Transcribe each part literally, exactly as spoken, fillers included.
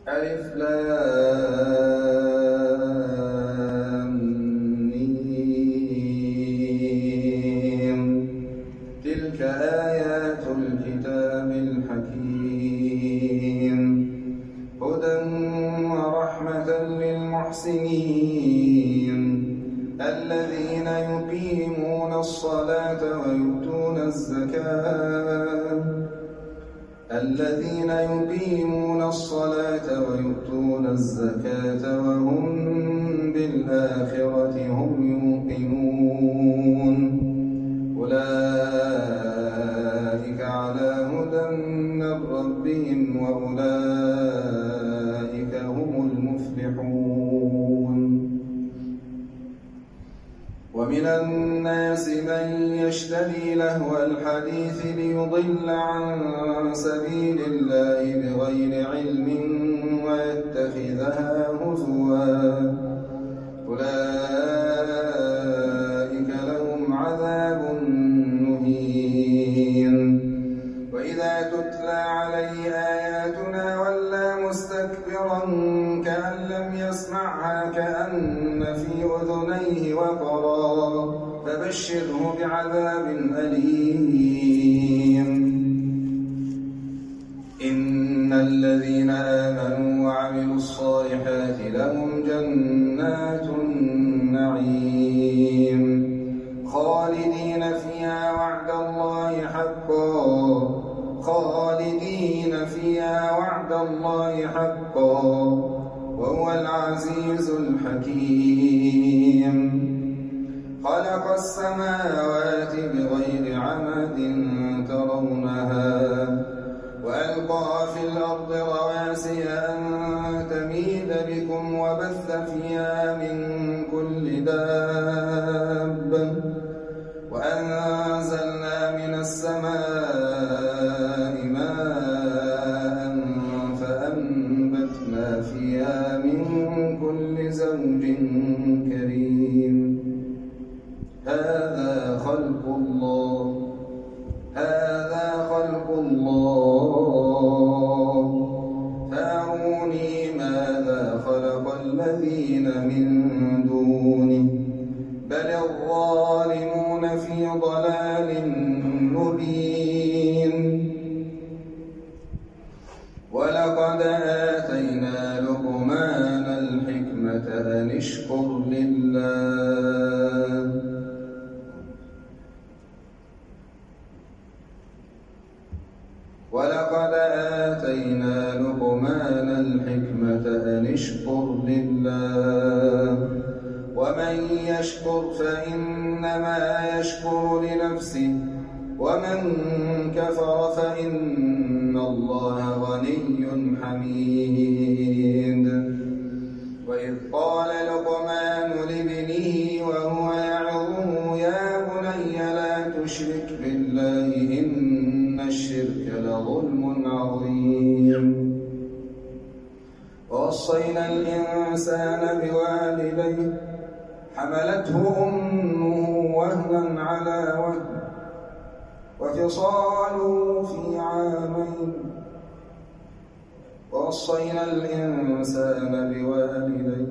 ألف لام ميم. تلك آيات الكتاب الحكيم هدى ورحمة للمحسنين الذين يقيمون الصلاة ويؤتون الزكاة الذين يقيمون الصلاة ويؤتون الزكاة وهم بالآخرة هم يوقنون أولئك على هدى من ربهم وأولئك هم المفلحون. ومن الناس من يشتري لهو الحديث ليضل عن سبيل الله بغير علم ويتخذها هزوا أولئك لهم عذاب مهين. وإذا تتلى عليه آياتنا ولى مستكبرا كأن لم يسمعها كأن في أذنيه وقرا فبشره بعذاب أليم. إن الذين آمنوا وعملوا الصالحات لهم جنات النعيم خالدين فيها وعد الله حقا خالدين فيها وعد الله حقا وهو العزيز الحكيم. خلق السماوات بغير عمد ترونها وألقى في الأرض رواسي أن تميد بكم وبث فيها من كل دابة وأنزلنا من السماء ماء فأنبتنا فيها من كل زوج كريم. هذا خلق الله هذا خلق الله فأروني ماذا خلق الذين من دونه بل الظالمون في ضلال مبين. ولقد آتينا لقمان الحكمة أن اشكر لله ولقد آتينا لقمان الحكمة أن اشكر لله ومن يشكر فإنما يشكر لنفسه ومن كفر فإن الله غني حميد. وإذ قال لقمان لابنه وهو يعظه يا بني لا تشرك بالله إن الشرك لظلم عظيم. ووصينا الإنسان بوالديه حملته أمه وهنا على وهن وفصاله في عامين ووصينا الإنسان بوالديه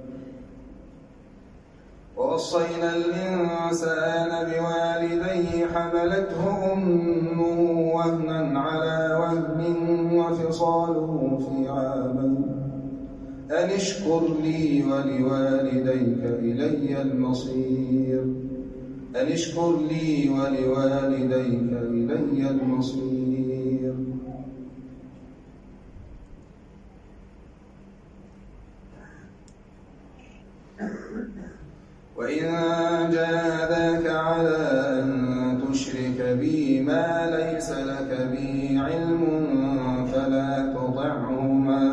ووصينا الإنسان بوالديه حملته أمه وهنا على وهن وفصاله في عامين أن اشكر لي ولوالديك إلي المصير أن اشكر لي ولوالديك إلي المصير. وإن جاهداك على أن تشرك بي ما ليس لك به علم فلا تطعهما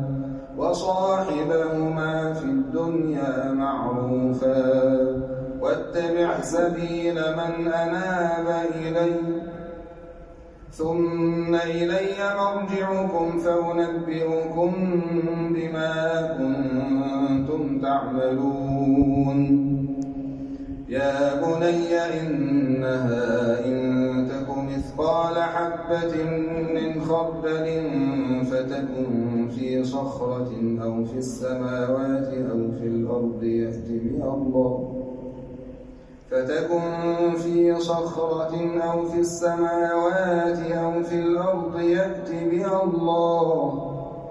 وصاحبهما في الدنيا معروفا واتبع سبيل من أناب إلي ثم إلي مرجعكم فأنبئكم بما كنتم تعملون. يا بني إنها إن تك مثقال مثقال حبة من خردل فتكن في صخرة أو في السماوات أو في الأرض يأت بها الله فتكن في صخرة أو في السماوات أو في الأرض يأت بها الله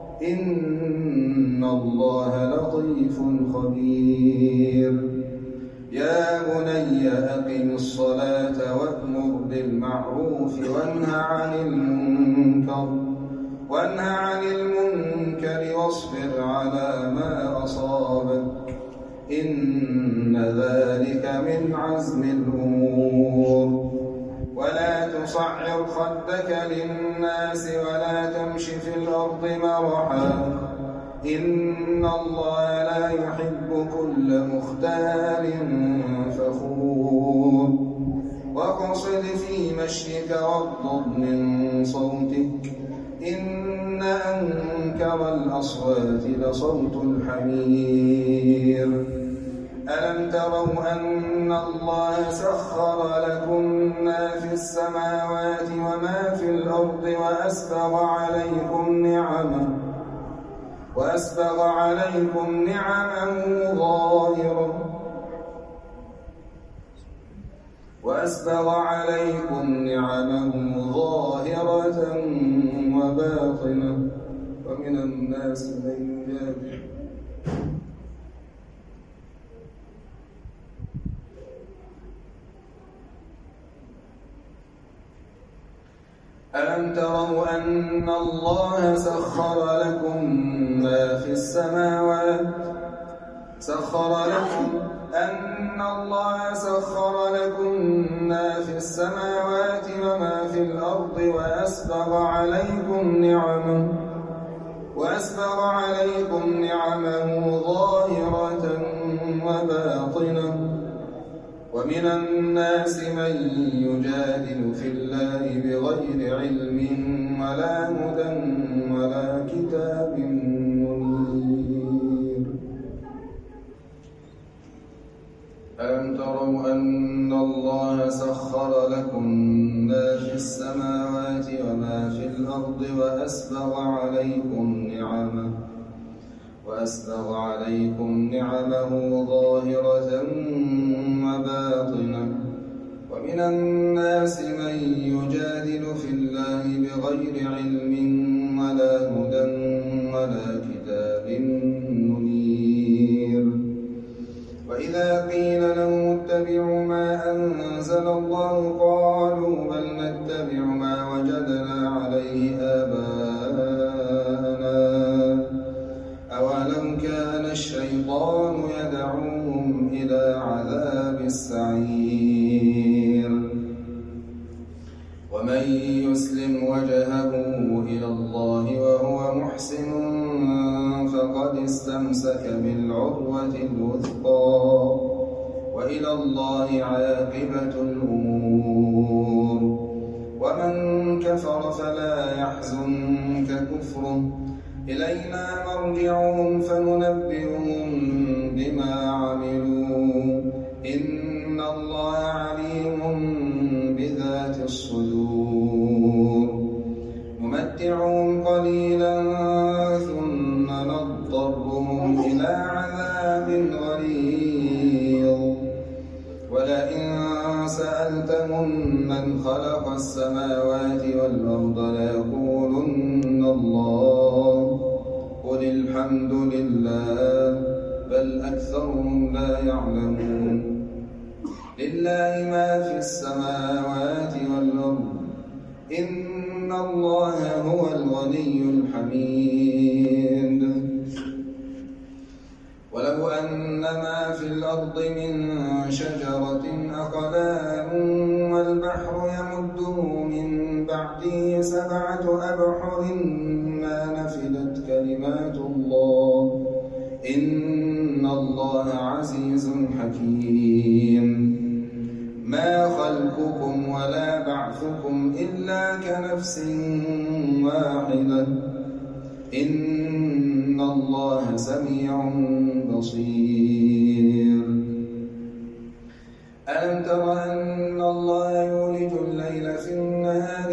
إن الله لطيف خبير. يا بني أقم الصلاة وأمر بالمعروف وانه عن المنكر وانه عن المنكر واصبر على ما أصابك إن ذلك من عزم الأمور. ولا تصعر خدك للناس ولا تمش في الأرض مرحا إن الله لا يحب كل مختال فخور. واقصد في مشيك واغضض من صوتك إن أنكر الأصوات لصوت الحمير. ألم تروا أن الله سخر لكم ما في السماوات وما في الأرض وأسبغ عليكم نعمه وأسبغ عليكم نعمه ظاهرة وأسبغ عليكم نعمه ظاهرة وباطنة ومن الناس من يجادل ألم تروا أن الله سخر لكم ما في السماوات سخر لكم أن الله سخر لكم ما في السماوات وما في الأرض وأسبغ عليكم نعمه وأسبغ عليكم نعمه ظاهرة وباطنة ومن الناس من يجادل في الله بغير علم ولا هدى ولا كتاب منير. ألم تروا أن الله سخر لكم ما في السماوات وما في الأرض وأسبغ عليكم نعمه وأسبغ عليكم نعمه ظاهرة وباطنة ومن الناس من يجادل في الله بغير علم ولا هدى ولا كتاب منير. وإذا قيل لهم اتبعوا ما أنزل الله قالوا بل نتبع ما وجدنا عليه آباءنا أولو كان الشيطان يدعوهم إلى عذاب السعير. ومن يسلم وجهه إلى الله وهو محسن فقد استمسك بالعروة الوثقى وإلى الله عاقبة الأمور. ومن كفر فلا يحزنك كفره إلينا مرجعهم فننبئهم بما عملوا إن الله عليم بذات الصدور. نمتعهم قليلا ثم نضطرهم إلى عذاب غليظ ولئن سألتهم من خلق السماوات والأرض ليقولن الله قل الحمد لله بل أكثرهم لا يعلمون. لله ما في السماوات والأرض إن الله هو الغني الحميد. ولو أن ما في الأرض من شجرة أقلام والبحر يمده من بعده سبعة أبحر ما نفدت كلمات الله إن الله عزيز حكيم. ما خلقكم ولا بعثكم إلا كنفس واحدة إن الله سميع بصير. ألم تر أن الله يولج الليل في النهار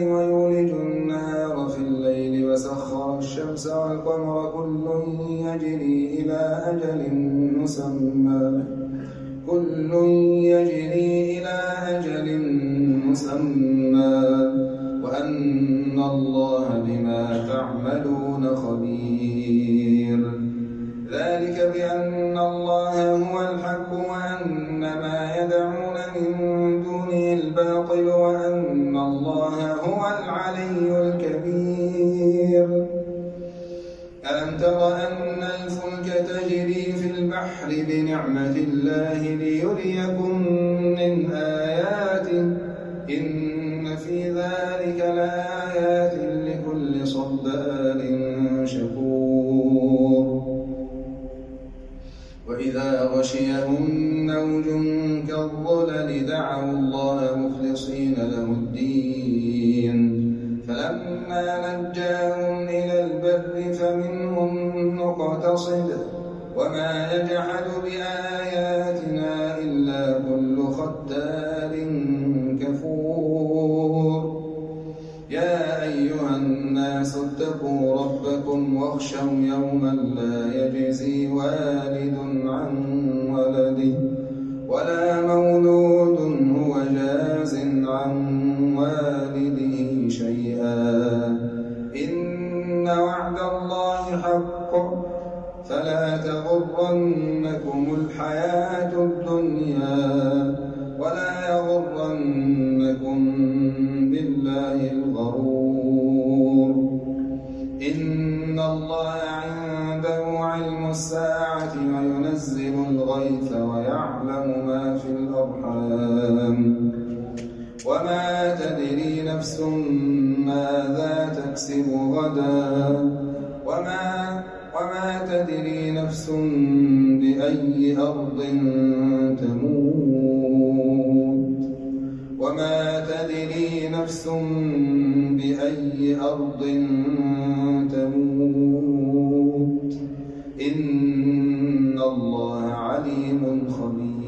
والشمس والقمر كل يجري إلى أجل مسمى كل يجري إلى أجل مسمى وأن الله بما تعملون خبير. ذلك بأن الله هو الحق وأن ما يدعون من دونه الباطل وأن الله هو العلي الكبير. ألم تر أن الفلك تجري في البحر بنعمة الله ليريكم من آياته إن في ذلك لآيات لكل صبار شكور. وإذا غشيهم موج كالظلل دعوا الله مخلصين له الدين فلما نجاهم إلى البر فمنهم مقتصد وما يجحد بآياتنا إلا كل ختار كفور. يا أيها الناس اتقوا ربكم واخشوا يوما لا يجزي والد عن ولده ولا مولود هو جاز عن والده شيئا إن وعد الله حق فلا تغرنكم الحياة الدنيا ولا يغرنكم بالله الغرور. إن الله عنده علم الساعة وينزل الغيث ويعلم ما في الأرحام وما تدري نفس ماذا تكسب غدا وما, وما تدري نفس بأي أرض تموت وما تدري نفس بأي أرض تموت إن الله عليم خبير.